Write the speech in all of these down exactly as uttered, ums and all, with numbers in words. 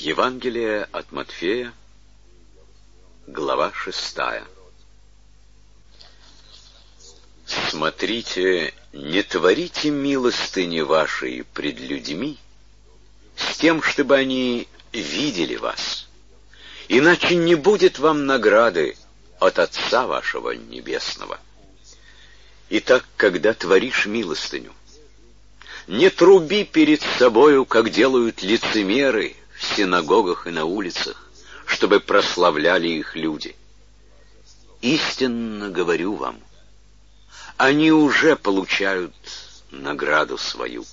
Евангелие от Матфея, глава шестая. Смотрите, не творите милостыни вашей пред людьми, с тем, чтобы они видели вас, иначе не будет вам награды от Отца вашего Небесного. Итак, когда творишь милостыню, не труби перед собою, как делают лицемеры в синагогах и на улицах, чтобы прославляли их люди. Истинно говорю вам, они уже получают награду свою.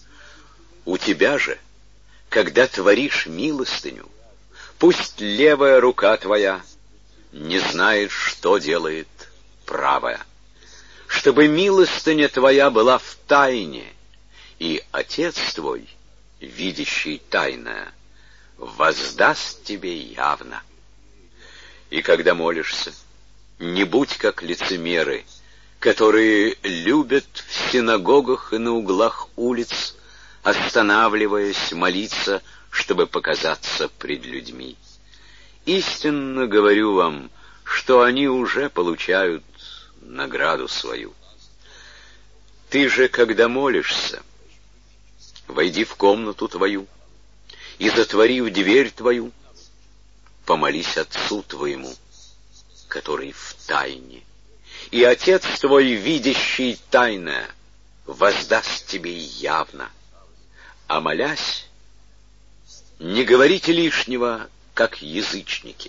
У тебя же, когда творишь милостыню, пусть левая рука твоя не знает, что делает правая, чтобы милостыня твоя была в тайне, и Отец твой, видящий тайное, воздаст тебе явно. И когда молишься, не будь как лицемеры, которые любят в синагогах и на углах улиц, останавливаясь молиться, чтобы показаться пред людьми. Истинно говорю вам, что они уже получают награду свою. Ты же, когда молишься, войди в комнату твою и, затворив дверь твою, помолись Отцу твоему, который в тайне, и Отец твой, видящий тайное, воздаст тебе явно. А молясь, не говорите лишнего, как язычники,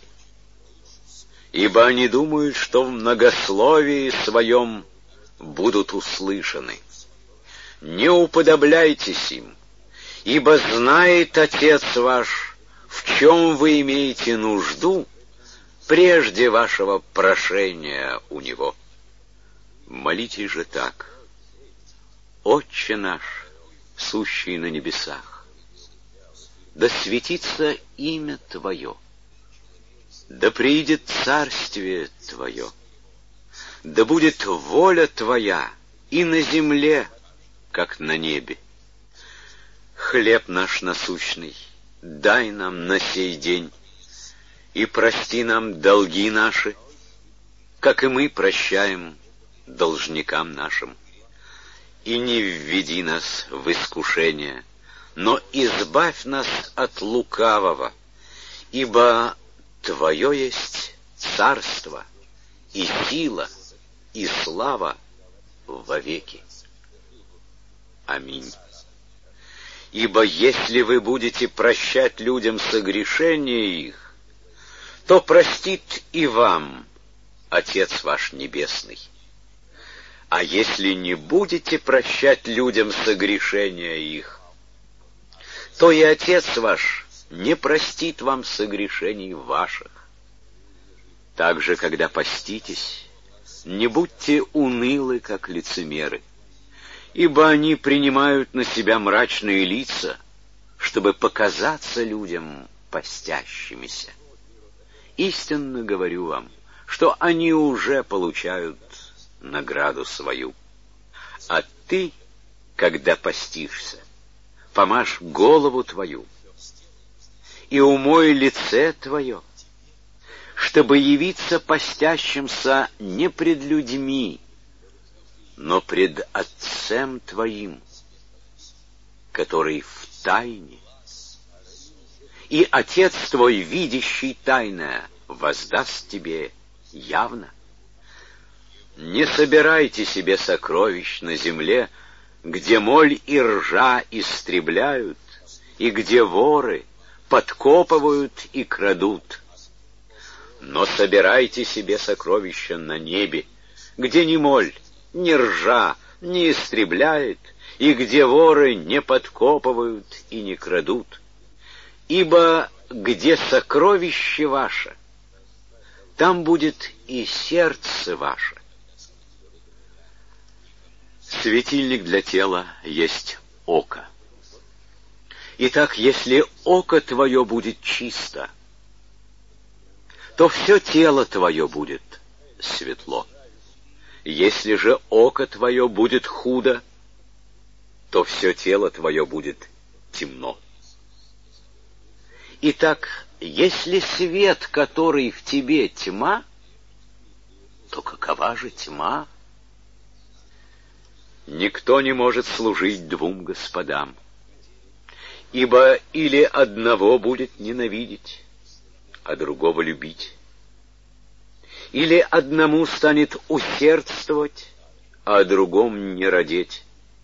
ибо они думают, что в многословии своем будут услышаны. Не уподобляйтесь им, ибо знает Отец ваш, в чем вы имеете нужду, прежде вашего прошения у Него. Молитесь же так: Отче наш, сущий на небесах, да светится имя Твое, да приидет царствие Твое, да будет воля Твоя и на земле, как на небе. Хлеб наш насущный дай нам на сей день, и прости нам долги наши, как и мы прощаем должникам нашим. И не введи нас в искушение, но избавь нас от лукавого, ибо Твое есть царство, и сила, и слава вовеки. Аминь. Ибо если вы будете прощать людям согрешения их, то простит и вам Отец ваш Небесный. А если не будете прощать людям согрешения их, то и Отец ваш не простит вам согрешений ваших. Также, когда поститесь, не будьте унылы, как лицемеры, ибо они принимают на себя мрачные лица, чтобы показаться людям постящимися. Истинно говорю вам, что они уже получают награду свою. А ты, когда постишься, помажь голову твою и умой лице твое, чтобы явиться постящимся не пред людьми, но пред Отцем твоим, который в тайне. И Отец твой, видящий тайное, воздаст тебе явно. Не собирайте себе сокровищ на земле, где моль и ржа истребляют, и где воры подкопывают и крадут. Но собирайте себе сокровища на небе, где ни моль, ни ржа не истребляет, и где воры не подкопывают и не крадут. Ибо где сокровище ваше, там будет и сердце ваше. Светильник для тела есть око. Итак, если око твое будет чисто, то все тело твое будет светло. Если же око твое будет худо, то все тело твое будет темно. Итак, если свет, который в тебе, тьма, то какова же тьма? Никто не может служить двум господам, ибо или одного будет ненавидеть, а другого любить, или одному станет усердствовать, а о другом не радеть.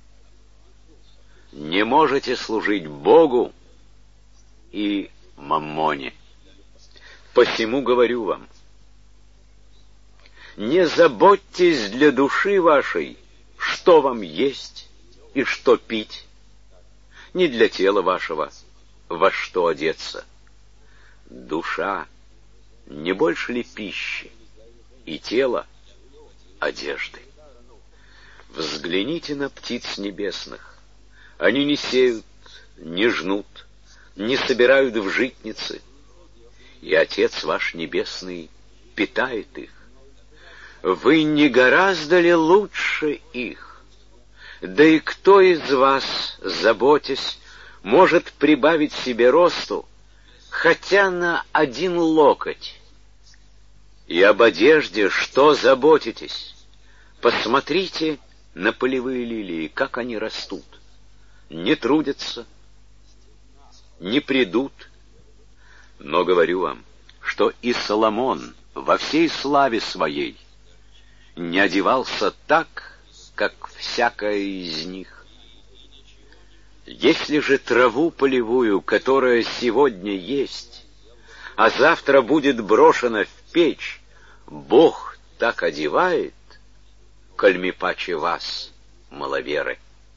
Не можете служить Богу и маммоне. Посему говорю вам, не заботьтесь для души вашей, что вам есть и что пить, не для тела вашего, во что одеться. Душа не больше ли пищи, и тело одежды? Взгляните на птиц небесных. Они не сеют, не жнут, не собирают в житницы, и Отец ваш Небесный питает их. Вы не гораздо ли лучше их? Да и кто из вас, заботясь, может прибавить себе росту, хотя на один локоть? И об одежде что заботитесь? Посмотрите на полевые лилии, как они растут. Не трудятся, не придут. Но говорю вам, что и Соломон во всей славе своей не одевался так, как всякая из них. Если же траву полевую, которая сегодня есть, а завтра будет брошена в печь, Бог так одевает, коль ми паче вас, маловеры.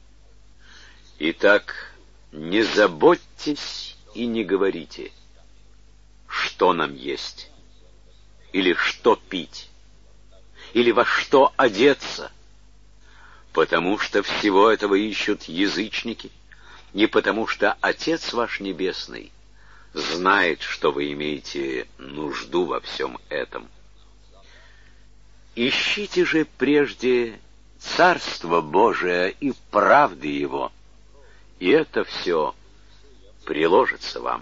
Итак, не заботьтесь и не говорите, что нам есть, или что пить, или во что одеться, потому что всего этого ищут язычники, не потому что Отец ваш Небесный знает, что вы имеете нужду во всем этом. Ищите же прежде Царство Божие и правды Его, и это все приложится вам.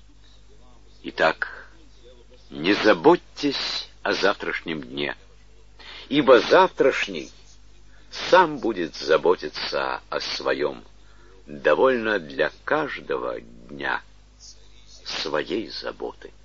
Итак, не заботьтесь о завтрашнем дне, ибо завтрашний сам будет заботиться о своем. Довольно для каждого дня своей заботы.